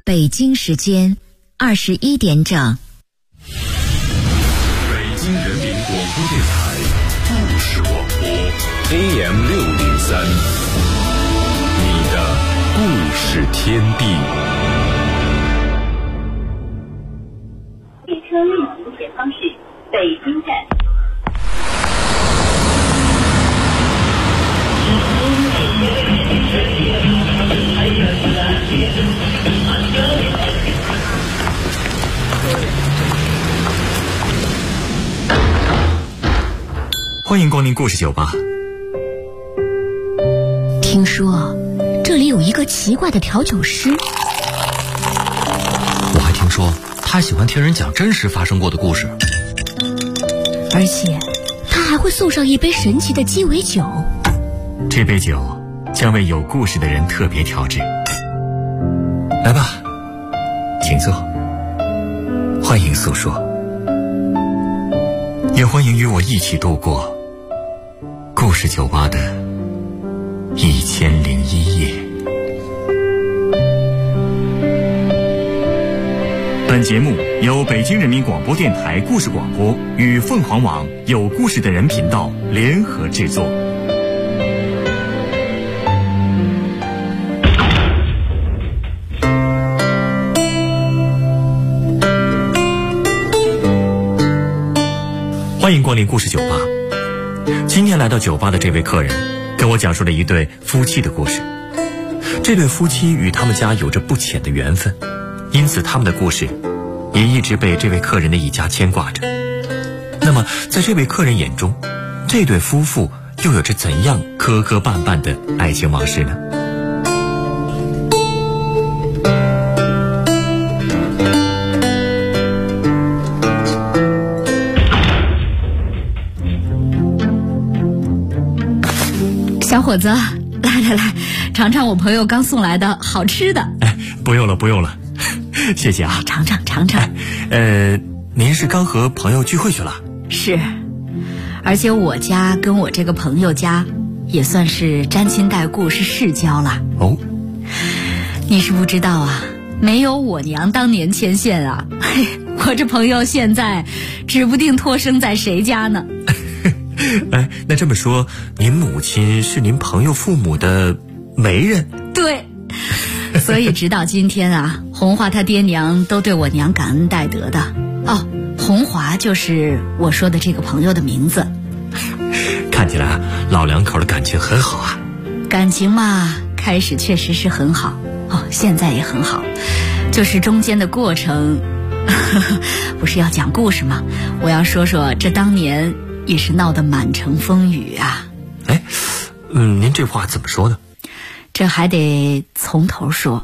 北京时间21点整。 北京人民广播电台故事广播 AM603，你的故事天地。 列车运行前方是北京站。 欢迎光临故事酒吧。 听说这里有一个奇怪的调酒师， 我还听说他喜欢听人讲真实发生过的故事， 而且他还会送上一杯神奇的鸡尾酒。 这杯酒将为有故事的人特别调制。来吧，请坐，欢迎诉说，也欢迎与我一起度过故事酒吧的1001夜。本节目由北京人民广播电台故事广播与凤凰网有故事的人频道联合制作。欢迎光临故事酒吧。今天来到酒吧的这位客人跟我讲述了一对夫妻的故事。这对夫妻与他们家有着不浅的缘分，因此他们的故事也一直被这位客人的一家牵挂着。那么在这位客人眼中，这对夫妇又有着怎样磕磕绊绊的爱情往事呢？ 小伙子，来，尝尝我朋友刚送来的好吃的。 不用了，谢谢啊。 尝尝。 您是刚和朋友聚会去了？ 是，而且我家跟我这个朋友家也算是沾亲带故，是世交了。 哦， 你是不知道啊，没有我娘当年牵线啊，我这朋友现在指不定托生在谁家呢。 那这么说，您母亲是您朋友父母的媒人？ 对，所以直到今天啊，红华他爹娘都对我娘感恩戴德的。哦，红华就是我说的这个朋友的名字。 看起来老两口的感情很好啊。 感情嘛，开始确实是很好，现在也很好，就是中间的过程不是要讲故事吗？我要说说这当年也是闹得满城风雨啊。 您这话怎么说呢？ 这还得从头说。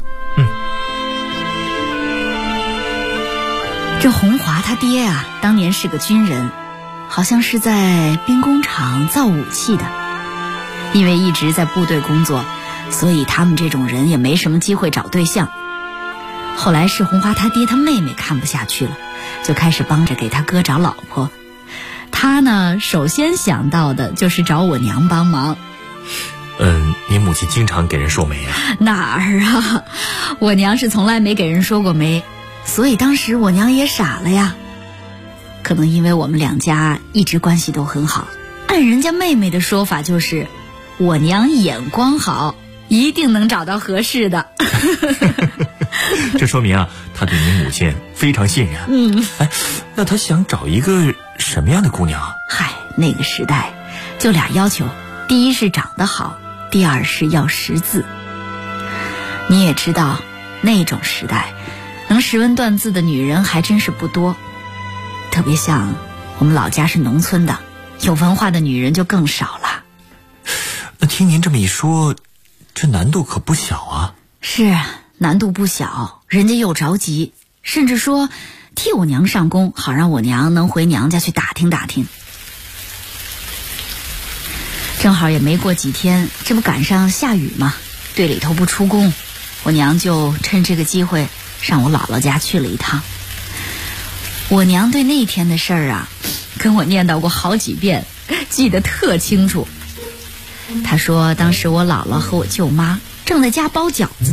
这红华他爹啊，当年是个军人，好像是在兵工厂造武器的。因为一直在部队工作，所以他们这种人也没什么机会找对象。后来是红华他爹他妹妹看不下去了，就开始帮着给他哥找老婆。他呢，首先想到的就是找我娘帮忙。 您母亲经常给人说媒啊？ 哪儿啊，我娘是从来没给人说过媒，所以当时我娘也傻了呀。可能因为我们两家一直关系都很好，按人家妹妹的说法就是我娘眼光好，一定能找到合适的。 这说明啊，他对您母亲非常信任。那他想找一个什么样的姑娘啊？ 那个时代就俩要求，第一是长得好，第二是要识字。你也知道，那种时代能识文断字的女人还真是不多，特别像我们老家是农村的，有文化的女人就更少了。 那听您这么一说，这难度可不小啊。 是，难度不小，人家又着急，甚至说替我娘上工，好让我娘能回娘家去打听打听。正好也没过几天，这不赶上下雨嘛，队里头不出工，我娘就趁这个机会上我姥姥家去了一趟。我娘对那天的事儿啊，跟我念叨过好几遍，记得特清楚。她说当时我姥姥和我舅妈正在家包饺子呢，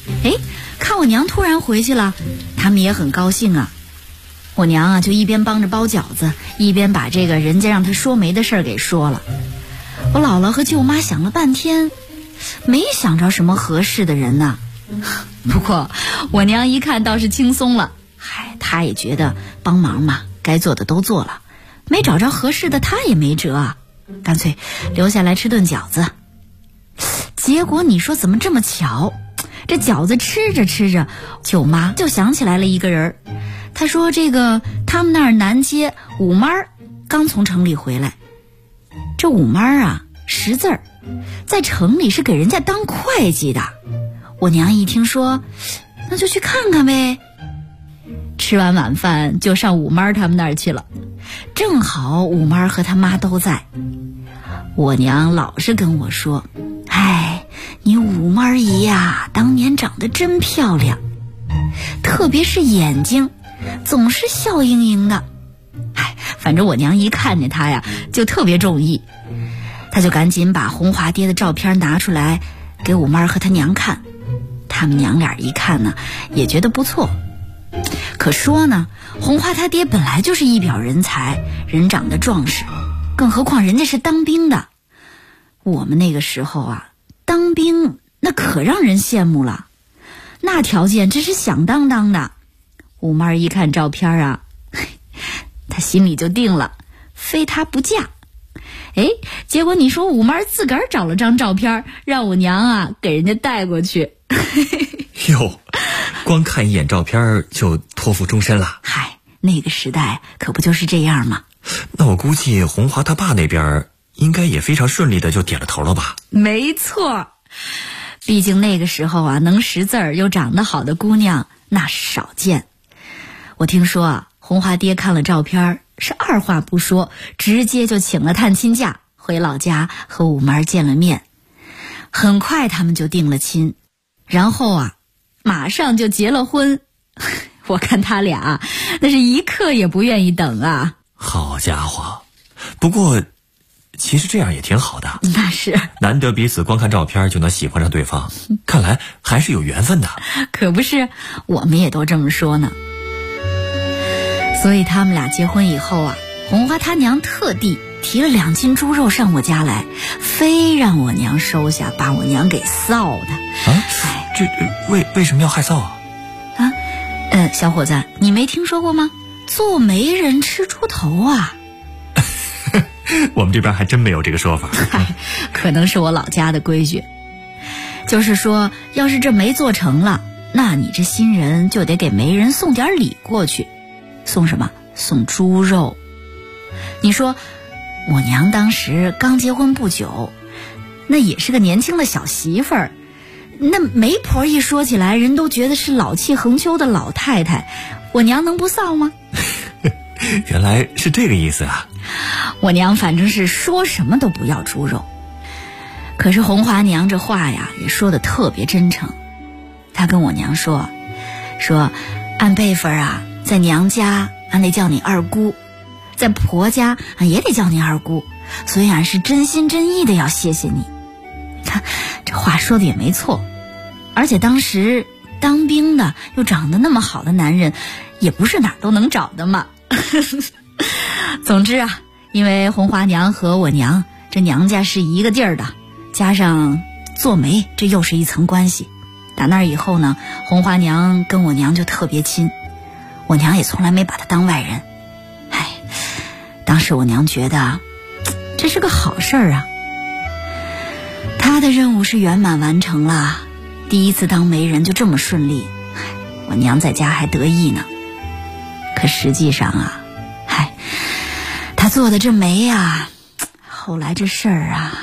看我娘突然回去了，他们也很高兴啊。我娘啊就一边帮着包饺子，一边把这个人家让她说媒的事儿给说了。我姥姥和舅妈想了半天，没想着什么合适的人呢。不过我娘一看倒是轻松了，她也觉得帮忙嘛，该做的都做了，没找着合适的她也没辙啊，干脆留下来吃顿饺子。结果你说怎么这么巧，这饺子吃着吃着，舅妈就想起来了一个人。她说这个他们那儿南街五妈刚从城里回来。这五妈啊识字儿，在城里是给人家当会计的。我娘一听说，那就去看看呗。吃完晚饭就上五妈他们那儿去了，正好五妈和他妈都在。我娘老是跟我说，你五妈姨呀，当年长得真漂亮，特别是眼睛总是笑盈盈的。反正我娘一看见她呀就特别中意，她就赶紧把红华爹的照片拿出来给五妈和她娘看。他们娘俩一看呢也觉得不错。可说呢，红华他爹本来就是一表人才，人长得壮实，更何况人家是当兵的。我们那个时候啊，当兵那可让人羡慕了，那条件真是响当当的。五妈一看照片啊，她心里就定了，非他不嫁。结果你说五妈自个儿找了张照片，让我娘啊给人家带过去。 哟，光看一眼照片就托付终身了。 那个时代可不就是这样吗？ 那我估计红华他爸那边应该也非常顺利的就点了头了吧？ 没错，毕竟那个时候啊，能识字儿又长得好的姑娘那是少见。我听说啊，红华爹看了照片是二话不说，直接就请了探亲假回老家和五妈见了面。很快他们就定了亲，然后啊马上就结了婚。我看他俩那是一刻也不愿意等啊。 好家伙，不过其实这样也挺好的。 那是难得彼此光看照片就能喜欢上对方，看来还是有缘分的。 可不是，我们也都这么说呢。所以他们俩结婚以后啊，红花他娘特地提了2斤猪肉上我家来，非让我娘收下，把我娘给臊的。 这为什么要害臊啊？ 小伙子，你没听说过吗？做媒人吃猪头啊。 我们这边还真没有这个说法。 可能是我老家的规矩，就是说要是这媒做成了，那你这新人就得给媒人送点礼过去。送什么？送猪肉。你说我娘当时刚结婚不久，那也是个年轻的小媳妇儿，那媒婆一说起来，人都觉得是老气横秋的老太太，我娘能不臊吗？ 原来是这个意思啊。 我娘反正是说什么都不要猪肉，可是红华娘这话呀也说得特别真诚。她跟我娘说按辈分啊，在娘家俺得叫你二姑，在婆家俺也得叫你二姑，所以俺是真心真意的要谢谢你。看这话说的也没错，而且当时当兵的又长得那么好的男人也不是哪儿都能找的嘛。总之啊，因为红华娘和我娘这娘家是一个地儿的，加上做媒这又是一层关系，打那以后呢，红华娘跟我娘就特别亲，我娘也从来没把她当外人。当时我娘觉得这是个好事儿啊，她的任务是圆满完成了，第一次当媒人就这么顺利，我娘在家还得意呢。可实际上啊，她做的这媒啊，后来这事儿啊，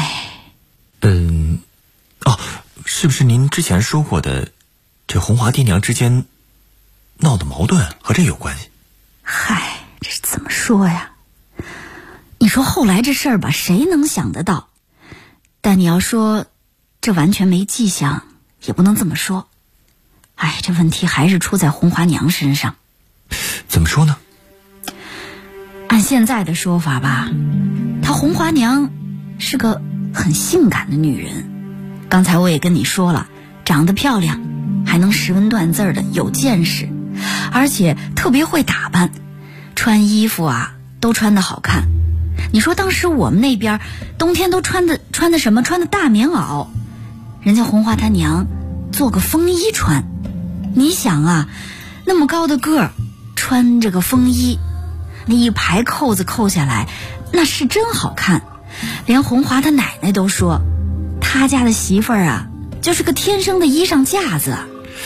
是不是您之前说过的这红华爹娘之间闹的矛盾和这有关系？ 这是怎么说呀？你说后来这事儿吧，谁能想得到？但你要说这完全没迹象，也不能这么说。这问题还是出在红华娘身上。 怎么说呢？ 按现在的说法吧，她红华娘是个很性感的女人。刚才我也跟你说了， 长得漂亮，还能识文断字的，有见识，而且特别会打扮，穿衣服啊都穿得好看。你说当时我们那边冬天都穿的什么？穿的大棉袄，人家红花他娘做个风衣穿。你想啊，那么高的个儿穿这个风衣，那一排扣子扣下来，那是真好看。连红华他奶奶都说，他家的媳妇儿啊，就是个天生的衣裳架子。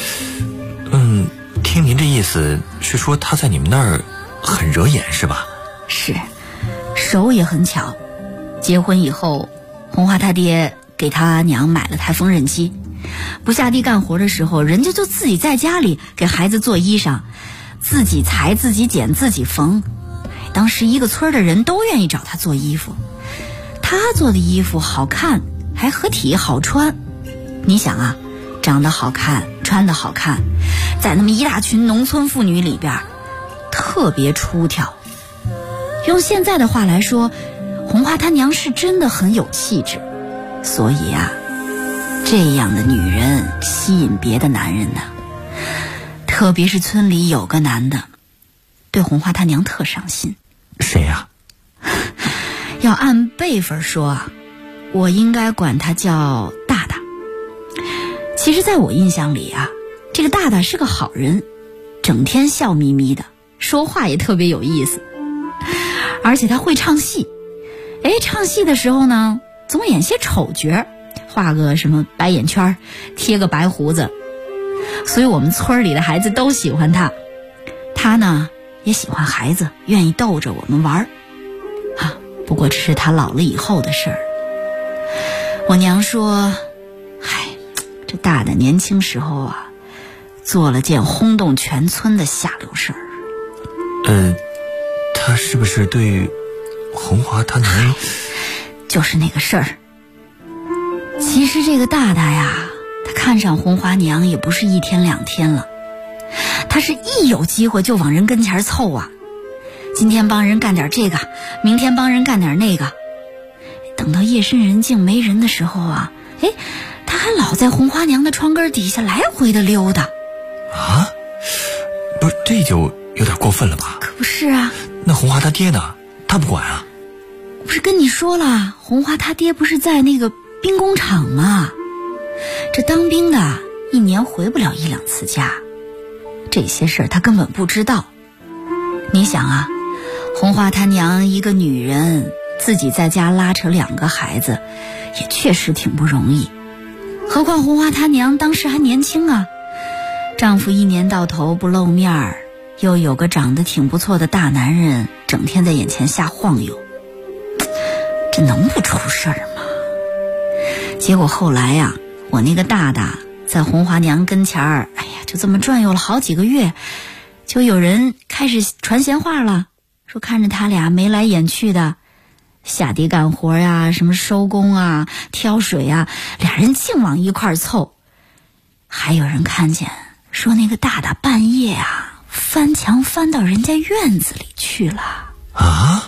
听您这意思是说他在你们那儿很惹眼是吧？ 是，手也很巧。结婚以后，红华他爹给他娘买了台缝纫机，不下地干活的时候，人家就自己在家里给孩子做衣裳，自己裁自己剪自己缝。当时一个村的人都愿意找他做衣服，他做的衣服好看，还合体好穿。你想啊，长得好看，穿得好看，在那么一大群农村妇女里边特别出挑。用现在的话来说，红花她娘是真的很有气质。所以啊，这样的女人吸引别的男人呢。特别是村里有个男的对红花她娘特上心。 谁呀？ 要按辈分说啊，我应该管他叫大大。其实在我印象里啊，这个大大是个好人，整天笑眯眯的，说话也特别有意思，而且他会唱戏。唱戏的时候呢，总演些丑角，画个什么白眼圈，贴个白胡子，所以我们村里的孩子都喜欢他。他呢也喜欢孩子，愿意逗着我们玩啊。不过这是他老了以后的事儿。我娘说，这大大年轻时候啊，做了件轰动全村的下流事儿。 他是不是对红华他娘？ 就是那个事儿。其实这个大大呀，他看上红华娘也不是一天两天了，他是一有机会就往人跟前凑啊。今天帮人干点这个，明天帮人干点那个。等到夜深人静没人的时候啊，他还老在红花娘的窗根底下来回的溜达。 啊？不是，这就有点过分了吧？ 可不是啊。 那红花他爹呢？他不管啊？ 不是跟你说了，红花他爹不是在那个兵工厂吗？这当兵的一年回不了一两次家，这些事儿他根本不知道。你想啊，红花他娘一个女人，自己在家拉扯2个孩子，也确实挺不容易。何况红花他娘当时还年轻啊，丈夫一年到头不露面儿，又有个长得挺不错的大男人整天在眼前瞎晃悠，这能不出事儿吗？结果后来呀，我那个大大在红花娘跟前儿，就这么转悠了好几个月，就有人开始传闲话了，说看着他俩眉来眼去的，下地干活呀，什么收工啊，挑水啊，俩人净往一块儿凑。还有人看见说那个大大半夜啊，翻墙翻到人家院子里去了。 啊？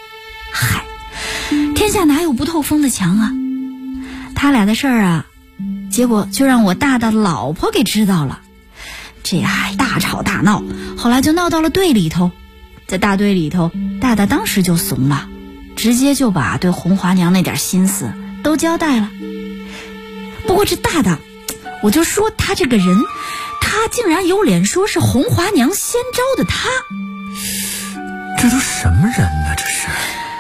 天下哪有不透风的墙啊？他俩的事儿啊，结果就让我大大的老婆给知道了。这还大吵大闹，后来就闹到了队里头。在大队里头，大大当时就怂了，直接就把对红华娘那点心思都交代了。不过这大大，我就说他这个人，他竟然有脸说是红华娘先招的他。 这都什么人呢？这是。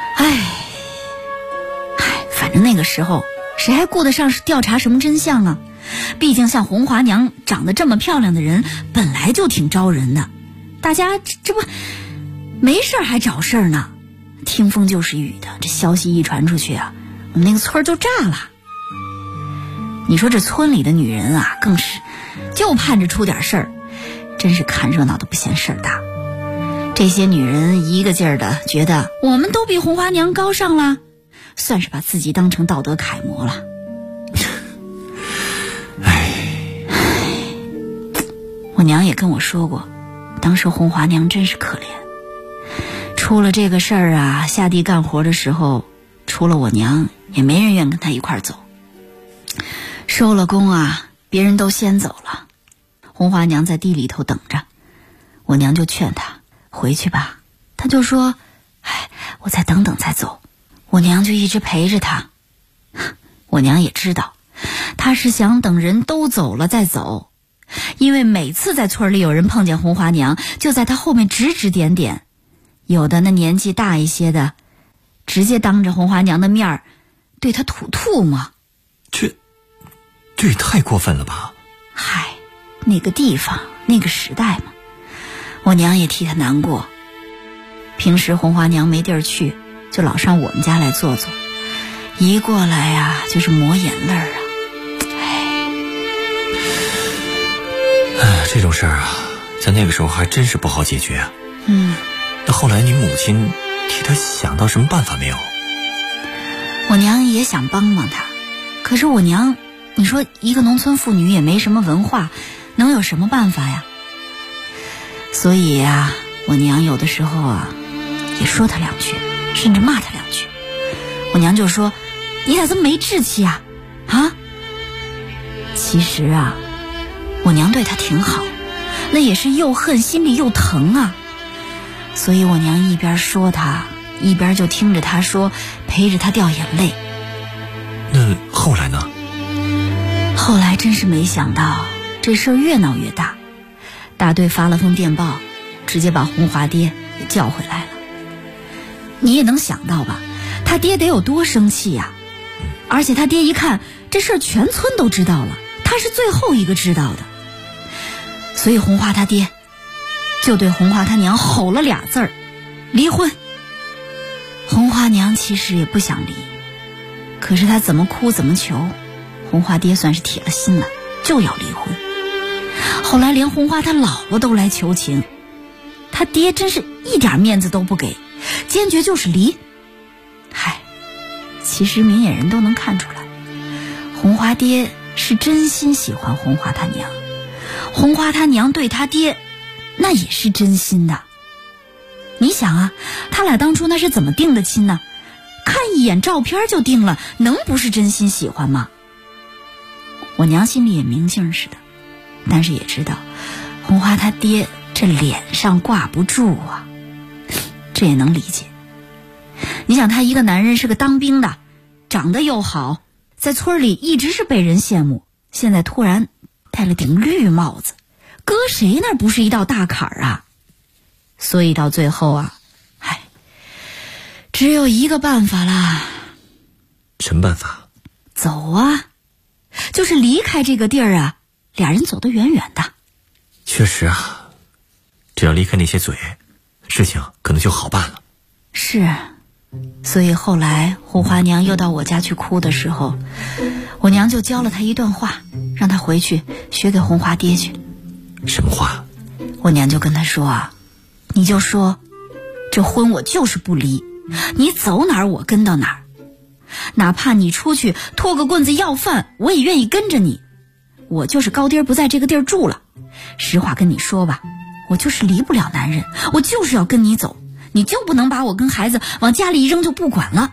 反正那个时候谁还顾得上是调查什么真相啊？毕竟像红华娘长得这么漂亮的人本来就挺招人的，大家这不没事还找事儿呢。听风就是雨的，这消息一传出去啊，我们那个村就炸了。你说这村里的女人啊，更是就盼着出点事儿，真是看热闹的不嫌事儿大。这些女人一个劲儿的觉得我们都比红花娘高尚了，算是把自己当成道德楷模了。我娘也跟我说过，当时红花娘真是可怜，出了这个事儿啊，下地干活的时候，除了我娘，也没人愿跟她一块儿走。收了工啊， 别人都先走了，红花娘在地里头等着。我娘就劝她回去吧，她就说我再等等再走。我娘就一直陪着她。我娘也知道她是想等人都走了再走，因为每次在村里有人碰见红花娘，就在她后面指指点点，有的那年纪大一些的直接当着红花娘的面儿对她吐唾沫。 这也太过分了吧。 那个地方那个时代嘛，我娘也替她难过。平时红花娘没地儿去，就老上我们家来坐坐，一过来呀就是抹眼泪啊。 这种事儿啊，在那个时候还真是不好解决啊。那后来你母亲替她想到什么办法没有？ 我娘也想帮帮她，可是我娘，你说一个农村妇女也没什么文化，能有什么办法呀？所以呀，我娘有的时候啊也说她两句，甚至骂她两句。我娘就说你咋这么没志气啊？其实啊，我娘对她挺好，那也是又恨心里又疼啊。所以我娘一边说她，一边就听着她说，陪着她掉眼泪。 那后来呢？ 后来真是没想到，这事儿越闹越大，大队发了封电报，直接把红花爹给叫回来了。你也能想到吧，他爹得有多生气呀！而且他爹一看这事儿全村都知道了，他是最后一个知道的，所以红花他爹就对红花他娘吼了俩字儿：离婚。红花娘其实也不想离，可是她怎么哭怎么求，红花爹算是铁了心了，就要离婚。后来连红花她姥姥都来求情，他爹真是一点面子都不给，坚决就是离。其实明眼人都能看出来，红花爹是真心喜欢红花他娘，红花他娘对他爹那也是真心的。你想啊，他俩当初那是怎么定的亲呢？看一眼照片就定了，能不是真心喜欢吗？我娘心里也明镜似的，但是也知道红花他爹这脸上挂不住啊，这也能理解。你想他一个男人是个当兵的，长得又好，在村里一直是被人羡慕，现在突然戴了顶绿帽子，搁谁那不是一道大坎儿啊？所以到最后啊，只有一个办法啦。 什么办法？ 走啊，就是离开这个地儿啊，俩人走得远远的。 确实啊，只要离开那些嘴，事情可能就好办了。 是，所以后来红花娘又到我家去哭的时候，我娘就教了她一段话，让她回去学给红花爹去。 什么话？ 我娘就跟她说啊，你就说这婚我就是不离，你走哪儿我跟到哪儿，哪怕你出去拖个棍子要饭，我也愿意跟着你。我就是高爹不在这个地儿住了，实话跟你说吧，我就是离不了男人，我就是要跟你走，你就不能把我跟孩子往家里一扔就不管了。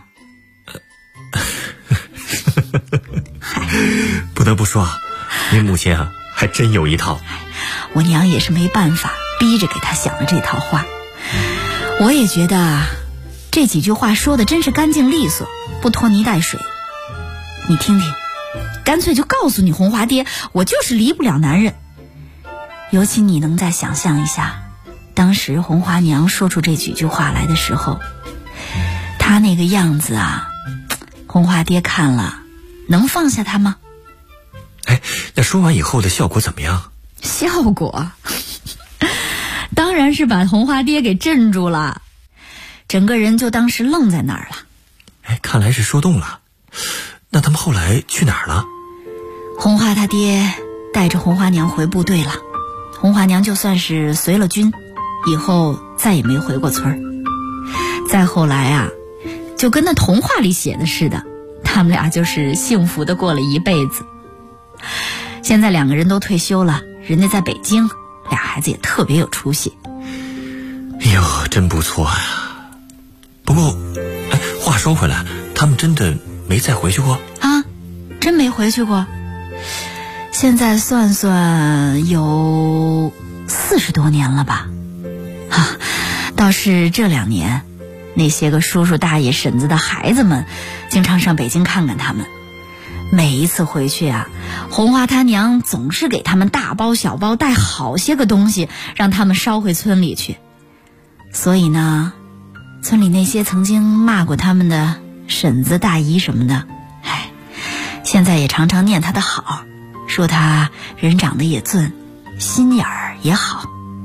不得不说啊，您母亲啊还真有一套。 我娘也是没办法，逼着给她想了这套话。我也觉得这几句话说的真是干净利索，不拖泥带水。你听听，干脆就告诉你红花爹，我就是离不了男人。尤其你能再想象一下，当时红花娘说出这几句话来的时候，她那个样子啊，红花爹看了能放下她吗？ 那说完以后的效果怎么样？ 效果当然是把红花爹给镇住了，整个人就当时愣在那儿了。 看来是说动了。那他们后来去哪儿了？ 红花他爹带着红花娘回部队了，红花娘就算是随了军，以后再也没回过村儿。再后来啊，就跟那童话里写的似的，他们俩就是幸福的过了一辈子。现在两个人都退休了，人家在北京，俩孩子也特别有出息。 哎呦，真不错呀！不过，话说回来，他们真的没再回去过啊？ 真没回去过。 现在算算有40多年了吧。倒是这2年，那些个叔叔大爷婶子的孩子们经常上北京看看他们。每一次回去啊，红花他娘总是给他们大包小包带好些个东西，让他们捎回村里去。所以呢，村里那些曾经骂过他们的婶子大姨什么的，现在也常常念他的好，说他人长得也俊，心眼儿也好。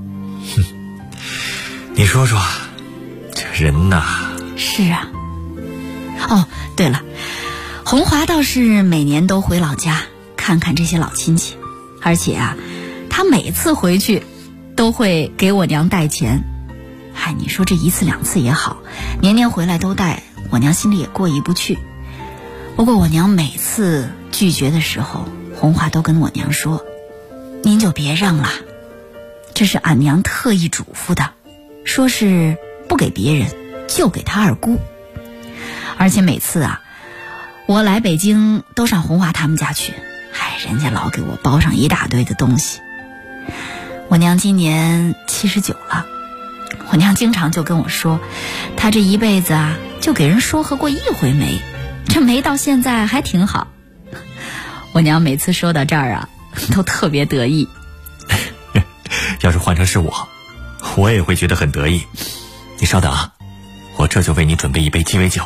你说说，这人呐。 是啊。哦，对了，红华倒是每年都回老家看看这些老亲戚，而且啊，他每次回去都会给我娘带钱。你说这1次2次也好，年年回来都带，我娘心里也过意不去。不过我娘每次拒绝的时候，红华都跟我娘说：“您就别让了，这是俺娘特意嘱咐的，说是不给别人，就给他二姑。”而且每次啊，我来北京都上红华他们家去，人家老给我包上一大堆的东西。我娘今年79了，我娘经常就跟我说，她这一辈子啊，就给人说和过1回媒，这媒到现在还挺好。我娘每次说到这儿啊，都特别得意。 要是换成是我也会觉得很得意。你稍等啊，我这就为你准备一杯鸡尾酒。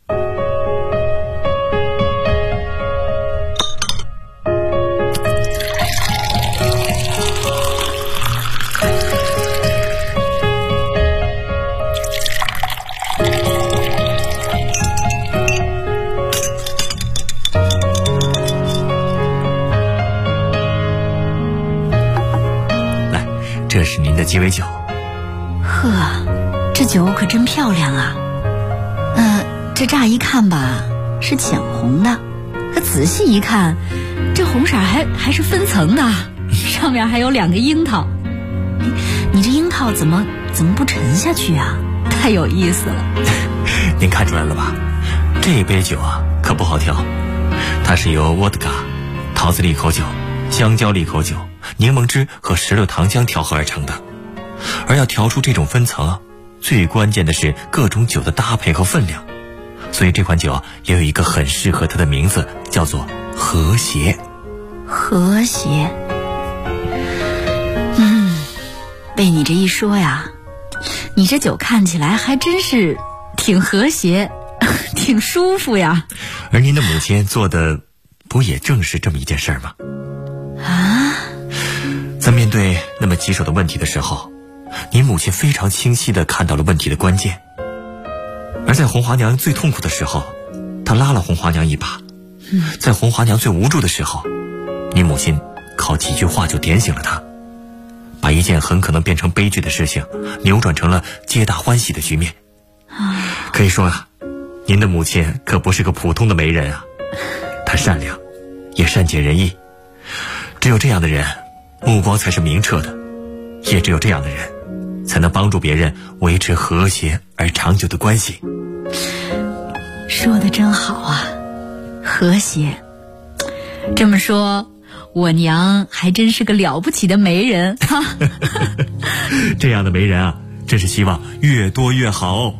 这是您的鸡尾酒。 这酒可真漂亮啊。这乍一看吧是浅红的，可仔细一看，这红色还是分层的，上面还有2个樱桃。你这樱桃怎么不沉下去啊？太有意思了。 您看出来了吧？这杯酒啊可不好调，它是由沃德嘎、桃子利口酒、香蕉利口酒、柠檬汁和石榴糖浆调和而成的。而要调出这种分层，最关键的是各种酒的搭配和分量。所以这款酒也有一个很适合它的名字，叫做和谐。 和谐。被你这一说呀，你这酒看起来还真是挺和谐，挺舒服呀。 而您的母亲做的不也正是这么一件事吗？在面对那么棘手的问题的时候，您母亲非常清晰地看到了问题的关键。而在红华娘最痛苦的时候，她拉了红华娘一把。在红华娘最无助的时候，您母亲靠几句话就点醒了她，把一件很可能变成悲剧的事情扭转成了皆大欢喜的局面。可以说啊，您的母亲可不是个普通的媒人啊，她善良，也善解人意。只有这样的人，目光才是明澈的，也只有这样的人，才能帮助别人维持和谐而长久的关系。 说得真好啊，和谐。这么说，我娘还真是个了不起的媒人哈。 这样的媒人啊，真是希望越多越好。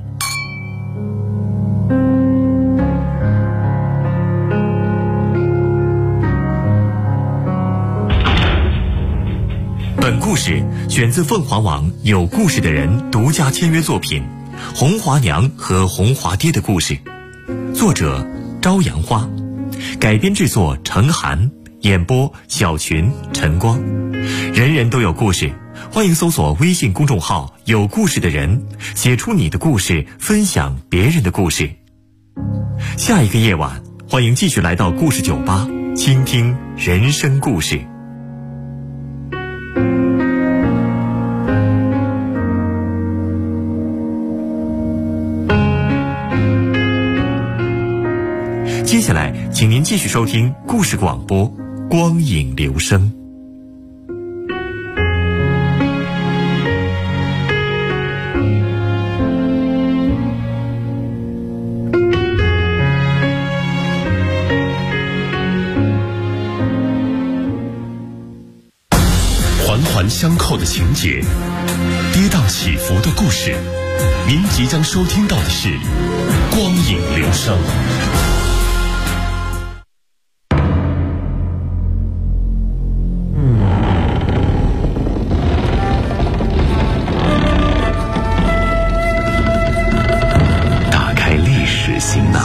本故事选自凤凰网有故事的人独家签约作品《红华娘和红华爹的故事》，作者朝阳花，改编制作程涵，演播小群、陈光。人人都有故事，欢迎搜索微信公众号有故事的人，写出你的故事，分享别人的故事。下一个夜晚，欢迎继续来到故事酒吧，倾听人生故事。接下来请您继续收听故事广播《光影留声》。 相扣的情节，跌宕起伏的故事。您即将收听到的是《光影流声》。打开历史行囊，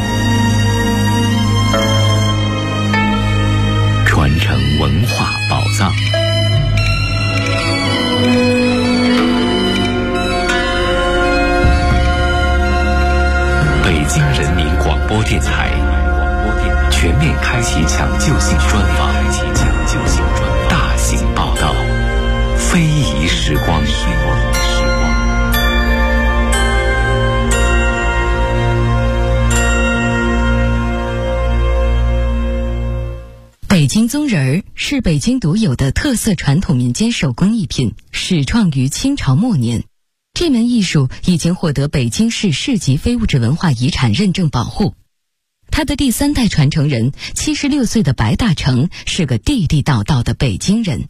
传承文化宝藏。北京人民广播电台全面开启抢救性专访，大型报道，非遗时光。 北京宗人儿是北京独有的特色传统民间手工艺品，始创于清朝末年。这门艺术已经获得北京市市级非物质文化遗产认证保护。他的第3代传承人76岁的白大成是个地地道道的北京人。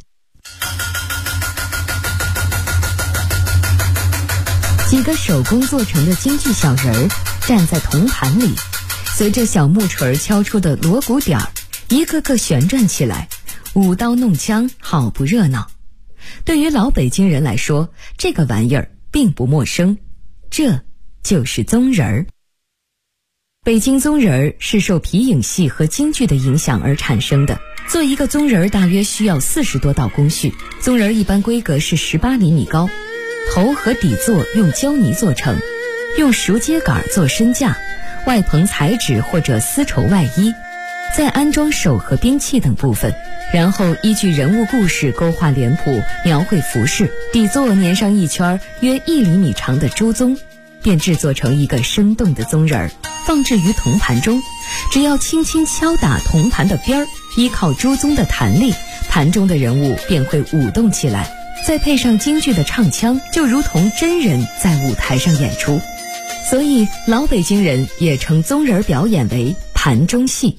几个手工做成的京剧小人儿站在铜盘里，随着小木锤敲出的锣鼓点儿，一个个旋转起来，舞刀弄枪，好不热闹。对于老北京人来说，这个玩意儿并不陌生，这就是宗人儿。北京宗人儿是受皮影戏和京剧的影响而产生的。做一个宗人儿大约需要40多道工序。宗人儿一般规格是18厘米高，头和底座用胶泥做成，用熟秸秆做身架，外棚彩纸或者丝绸外衣，再安装手和兵器等部分，然后依据人物故事勾画脸谱，描绘服饰，底座粘上一圈约1厘米长的朱宗，便制作成一个生动的宗人儿，放置于铜盘中。只要轻轻敲打铜盘的边儿，依靠朱宗的弹力，盘中的人物便会舞动起来，再配上京剧的唱腔，就如同真人在舞台上演出。所以老北京人也称宗人表演为盘中戏。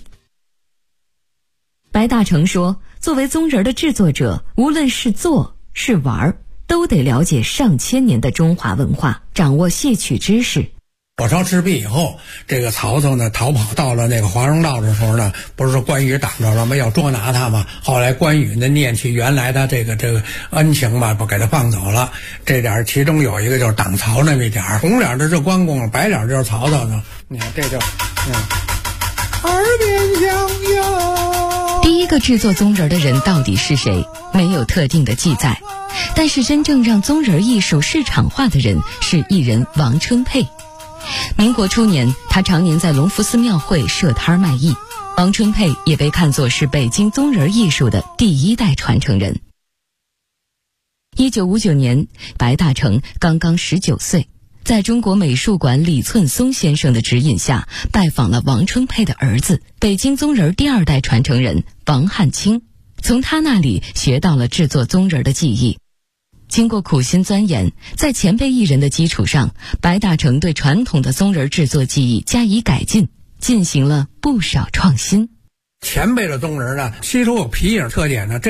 白大成说，作为宗人的制作者，无论是做是玩，都得了解上千年的中华文化，掌握戏曲知识。 火烧赤壁以后，这个曹操呢逃跑到了那个华容道的时候呢，不是说关羽挡着了吗？要捉拿他嘛。后来关羽呢念起原来的这个恩情嘛，不给他放走了。这点其中有一个就是挡曹那么一点，红脸的是关公，白脸就是曹操呢。你看这就耳边响哟。 第一个制作宗人的人到底是谁，没有特定的记载。但是真正让宗人艺术市场化的人是艺人王春佩。民国初年，他常年在隆福寺庙会设摊卖艺。王春佩也被看作是北京宗人艺术的第1代传承人。1959年，白大成刚刚19岁，在中国美术馆李寸松先生的指引下，拜访了王春佩的儿子，北京宗人第2代传承人王汉卿，从他那里学到了制作宗人的技艺。经过苦心钻研，在前辈艺人的基础上，白大成对传统的宗人制作技艺加以改进，进行了不少创新。 前辈的宗人呢，吸收有皮影特点呢，